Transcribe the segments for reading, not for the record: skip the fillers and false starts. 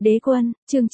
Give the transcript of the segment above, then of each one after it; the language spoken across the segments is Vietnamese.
Đế quân, chương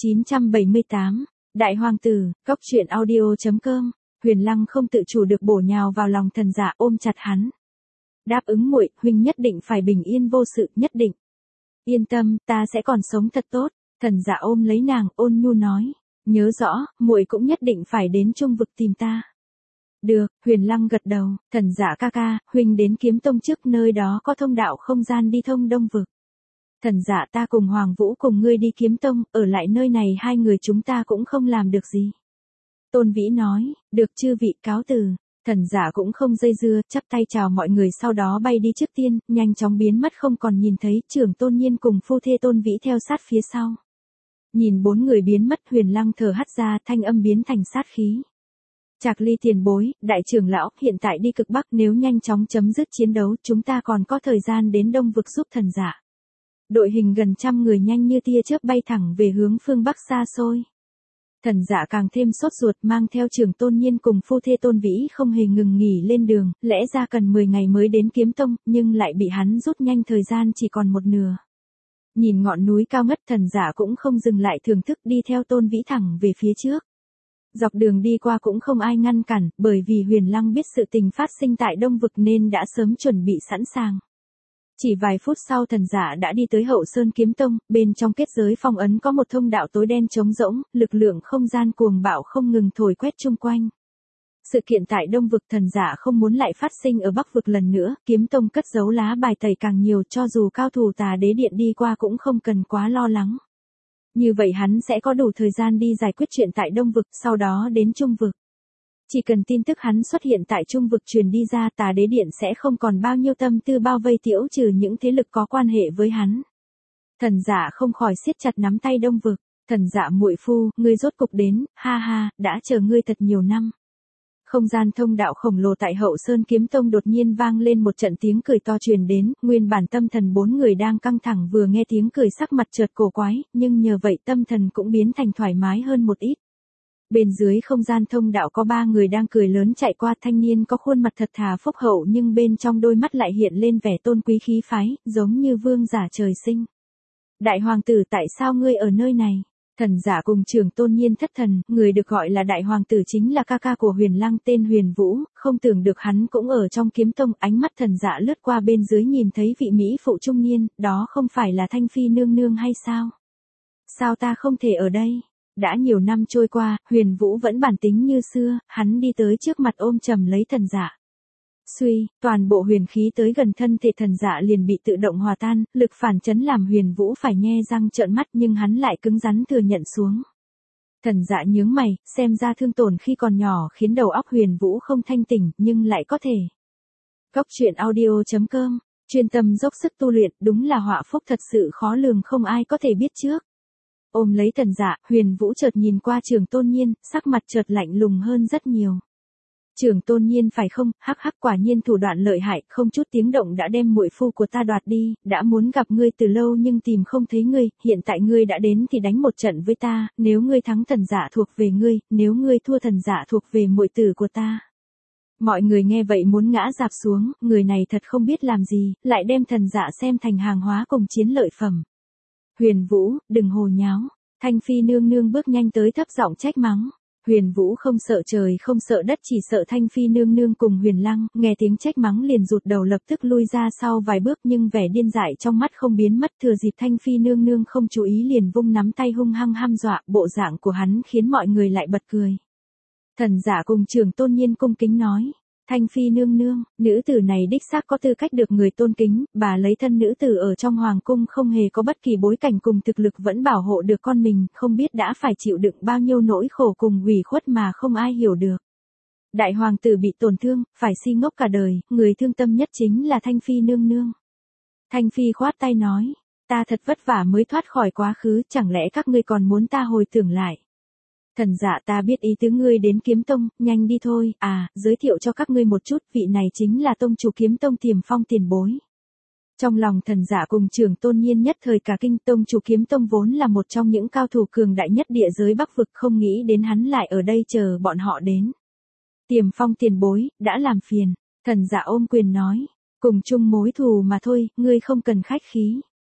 978, Đại Hoàng tử, Cốc truyện audio.com, Huyền Lăng không tự chủ được bổ nhào vào lòng Thần Dạ ôm chặt hắn. Đáp ứng muội, huynh nhất định phải bình yên vô sự, nhất định. Yên tâm, ta sẽ còn sống thật tốt. Thần Dạ ôm lấy nàng, ôn nhu nói, nhớ rõ, muội cũng nhất định phải đến Trung vực tìm ta. Được, Huyền Lăng gật đầu, Thần Dạ ca ca, huynh đến Kiếm Tông trước, nơi đó có thông đạo không gian đi thông Đông vực. Thần Dạ ta cùng Hoàng Vũ cùng ngươi đi Kiếm Tông, ở lại nơi này hai người chúng ta cũng không làm được gì. Tôn Vĩ nói, được chư vị, cáo từ. Thần Dạ cũng không dây dưa, chắp tay chào mọi người sau đó bay đi trước tiên, nhanh chóng biến mất không còn nhìn thấy, Trưởng Tôn Nhiên cùng phu thê Tôn Vĩ theo sát phía sau. Nhìn bốn người biến mất, Huyền Lăng thở hắt ra, thanh âm biến thành sát khí. Trạc Ly tiền bối, đại trưởng lão, hiện tại đi cực Bắc, nếu nhanh chóng chấm dứt chiến đấu, chúng ta còn có thời gian đến Đông vực giúp Thần Dạ. Đội hình gần 100 người nhanh như tia chớp bay thẳng về hướng phương Bắc xa xôi. Thần Dạ càng thêm sốt ruột, mang theo Trưởng Tôn Nhiên cùng phu thê Tôn Vĩ không hề ngừng nghỉ lên đường, lẽ ra cần 10 ngày mới đến Kiếm Tông, nhưng lại bị hắn rút nhanh thời gian chỉ còn một nửa. Nhìn ngọn núi cao ngất, Thần Dạ cũng không dừng lại thưởng thức, đi theo Tôn Vĩ thẳng về phía trước. Dọc đường đi qua cũng không ai ngăn cản, bởi vì Huyền Lăng biết sự tình phát sinh tại Đông vực nên đã sớm chuẩn bị sẵn sàng. Chỉ vài phút sau Thần Dạ đã đi tới Hậu Sơn Kiếm Tông, bên trong kết giới phong ấn có một thông đạo tối đen trống rỗng, lực lượng không gian cuồng bạo không ngừng thổi quét chung quanh. Sự kiện tại Đông vực Thần Dạ không muốn lại phát sinh ở Bắc vực lần nữa, Kiếm Tông cất giấu lá bài tẩy càng nhiều, cho dù cao thủ Tà Đế Điện đi qua cũng không cần quá lo lắng. Như vậy hắn sẽ có đủ thời gian đi giải quyết chuyện tại Đông vực, sau đó đến Trung vực. Chỉ cần tin tức hắn xuất hiện tại Trung vực truyền đi ra, Tà Đế Điện sẽ không còn bao nhiêu tâm tư bao vây tiễu trừ những thế lực có quan hệ với hắn. Thần Dạ không khỏi siết chặt nắm tay Đông vực. Thần Dạ muội phu, ngươi rốt cục đến, ha ha, đã chờ ngươi thật nhiều năm. Không gian thông đạo khổng lồ tại Hậu Sơn Kiếm Tông đột nhiên vang lên một trận tiếng cười to truyền đến, nguyên bản tâm thần bốn người đang căng thẳng vừa nghe tiếng cười sắc mặt chợt cổ quái, nhưng nhờ vậy tâm thần cũng biến thành thoải mái hơn một ít. Bên dưới không gian thông đạo có 3 người đang cười lớn chạy qua, thanh niên có khuôn mặt thật thà phúc hậu nhưng bên trong đôi mắt lại hiện lên vẻ tôn quý khí phái, giống như vương giả trời sinh. Đại hoàng tử, tại sao ngươi ở nơi này? Thần Dạ cùng Trưởng Tôn Nhiên thất thần, người được gọi là Đại Hoàng tử chính là ca ca của Huyền Lăng tên Huyền Vũ, không tưởng được hắn cũng ở trong Kiếm Tông. Ánh mắt Thần Dạ lướt qua bên dưới nhìn thấy vị mỹ phụ trung niên, đó không phải là Thanh Phi nương nương hay sao? Sao ta không thể ở đây? Đã nhiều năm trôi qua, Huyền Vũ vẫn bản tính như xưa, hắn đi tới trước mặt ôm chầm lấy Thần Dạ. Suy, toàn bộ huyền khí tới gần thân thể Thần Dạ liền bị tự động hòa tan, lực phản chấn làm Huyền Vũ phải nhe răng trợn mắt nhưng hắn lại cứng rắn thừa nhận xuống. Thần Dạ nhướng mày, xem ra thương tổn khi còn nhỏ khiến đầu óc Huyền Vũ không thanh tỉnh, nhưng lại có thể. Cốc truyện audio.com, chuyên tâm dốc sức tu luyện, đúng là họa phúc thật sự khó lường không ai có thể biết trước. Ôm lấy Thần Dạ, Huyền Vũ chợt nhìn qua Trưởng Tôn Nhiên, sắc mặt chợt lạnh lùng hơn rất nhiều. Trưởng Tôn Nhiên phải không, hắc hắc, quả nhiên thủ đoạn lợi hại, không chút tiếng động đã đem muội phu của ta đoạt đi, đã muốn gặp ngươi từ lâu nhưng tìm không thấy ngươi, hiện tại ngươi đã đến thì đánh một trận với ta, nếu ngươi thắng Thần Dạ thuộc về ngươi, nếu ngươi thua Thần Dạ thuộc về muội tử của ta. Mọi người nghe vậy muốn ngã rạp xuống, người này thật không biết làm gì, lại đem Thần Dạ xem thành hàng hóa cùng chiến lợi phẩm. Huyền Vũ, đừng hồ nháo. Thanh Phi nương nương bước nhanh tới thấp giọng trách mắng. Huyền Vũ không sợ trời không sợ đất, chỉ sợ Thanh Phi nương nương cùng Huyền Lăng, nghe tiếng trách mắng liền rụt đầu lập tức lui ra sau vài bước nhưng vẻ điên dại trong mắt không biến mất, thừa dịp Thanh Phi nương nương không chú ý liền vung nắm tay hung hăng hăm dọa, bộ dạng của hắn khiến mọi người lại bật cười. Thần Dạ cùng Trưởng Tôn Nhiên cung kính nói. Thanh Phi nương nương, nữ tử này đích xác có tư cách được người tôn kính, bà lấy thân nữ tử ở trong hoàng cung không hề có bất kỳ bối cảnh cùng thực lực vẫn bảo hộ được con mình, không biết đã phải chịu đựng bao nhiêu nỗi khổ cùng ủy khuất mà không ai hiểu được. Đại hoàng tử bị tổn thương, phải si ngốc cả đời, người thương tâm nhất chính là Thanh Phi nương nương. Thanh Phi khoát tay nói, ta thật vất vả mới thoát khỏi quá khứ, chẳng lẽ các ngươi còn muốn ta hồi tưởng lại. Thần Dạ ta biết ý tứ ngươi đến Kiếm Tông, nhanh đi thôi, giới thiệu cho các ngươi một chút, vị này chính là tông chủ Kiếm Tông Tiềm Phong tiền bối. Trong lòng Thần Dạ cùng Trưởng Tôn Nhiên nhất thời cả kinh, tông chủ Kiếm Tông vốn là một trong những cao thủ cường đại nhất địa giới Bắc vực, không nghĩ đến hắn lại ở đây chờ bọn họ đến. Tiềm Phong tiền bối, đã làm phiền, Thần Dạ ôm quyền nói, cùng chung mối thù mà thôi, ngươi không cần khách khí.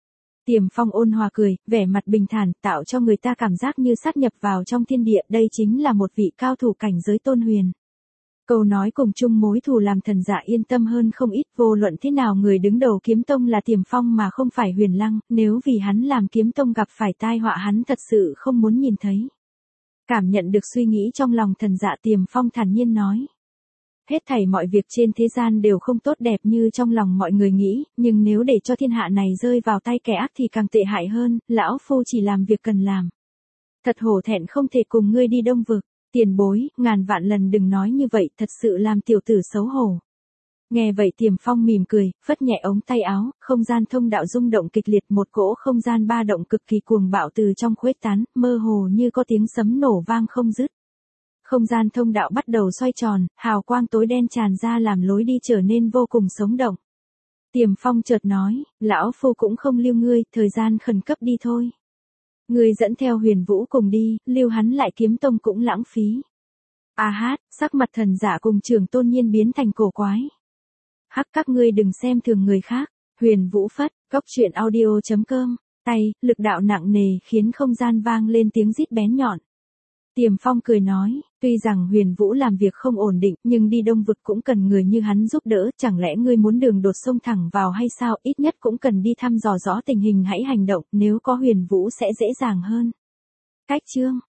Tiềm Phong ôn hòa cười, vẻ mặt bình thản, tạo cho người ta cảm giác như sát nhập vào trong thiên địa, đây chính là một vị cao thủ cảnh giới tôn huyền. Câu nói cùng chung mối thù làm thần dạ yên tâm hơn không ít, vô luận thế nào người đứng đầu kiếm tông là Tiềm Phong mà không phải Huyền Lăng, nếu vì hắn làm kiếm tông gặp phải tai họa hắn thật sự không muốn nhìn thấy. Cảm nhận được suy nghĩ trong lòng thần dạ, Tiềm Phong thản nhiên nói. Hết thảy mọi việc trên thế gian đều không tốt đẹp như trong lòng mọi người nghĩ, nhưng nếu để cho thiên hạ này rơi vào tay kẻ ác thì càng tệ hại hơn, lão phu chỉ làm việc cần làm. Thật hổ thẹn không thể cùng ngươi đi Đông Vực, tiền bối, ngàn vạn lần đừng nói như vậy, thật sự làm tiểu tử xấu hổ. Nghe vậy Tiềm Phong mỉm cười, phất nhẹ ống tay áo, không gian thông đạo rung động kịch liệt, một cỗ không gian ba động cực kỳ cuồng bạo từ trong khuếch tán, mơ hồ như có tiếng sấm nổ vang không dứt. Không gian thông đạo bắt đầu xoay tròn, hào quang tối đen tràn ra làm lối đi trở nên vô cùng sống động. Tiềm Phong chợt nói, lão phu cũng không lưu ngươi, thời gian khẩn cấp đi thôi. Ngươi dẫn theo Huyền Vũ cùng đi, lưu hắn lại kiếm tông cũng lãng phí. A hát, sắc mặt thần giả cùng Trường Tôn Nhiên biến thành cổ quái. Hắc, các ngươi đừng xem thường người khác. Huyền Vũ phất, cốc truyện audio.com, tay, lực đạo nặng nề khiến không gian vang lên tiếng rít bén nhọn. Tiềm Phong cười nói, tuy rằng Huyền Vũ làm việc không ổn định, nhưng đi Đông Vực cũng cần người như hắn giúp đỡ, chẳng lẽ ngươi muốn đường đột xông thẳng vào hay sao, ít nhất cũng cần đi thăm dò rõ tình hình hãy hành động, nếu có Huyền Vũ sẽ dễ dàng hơn. Cách chương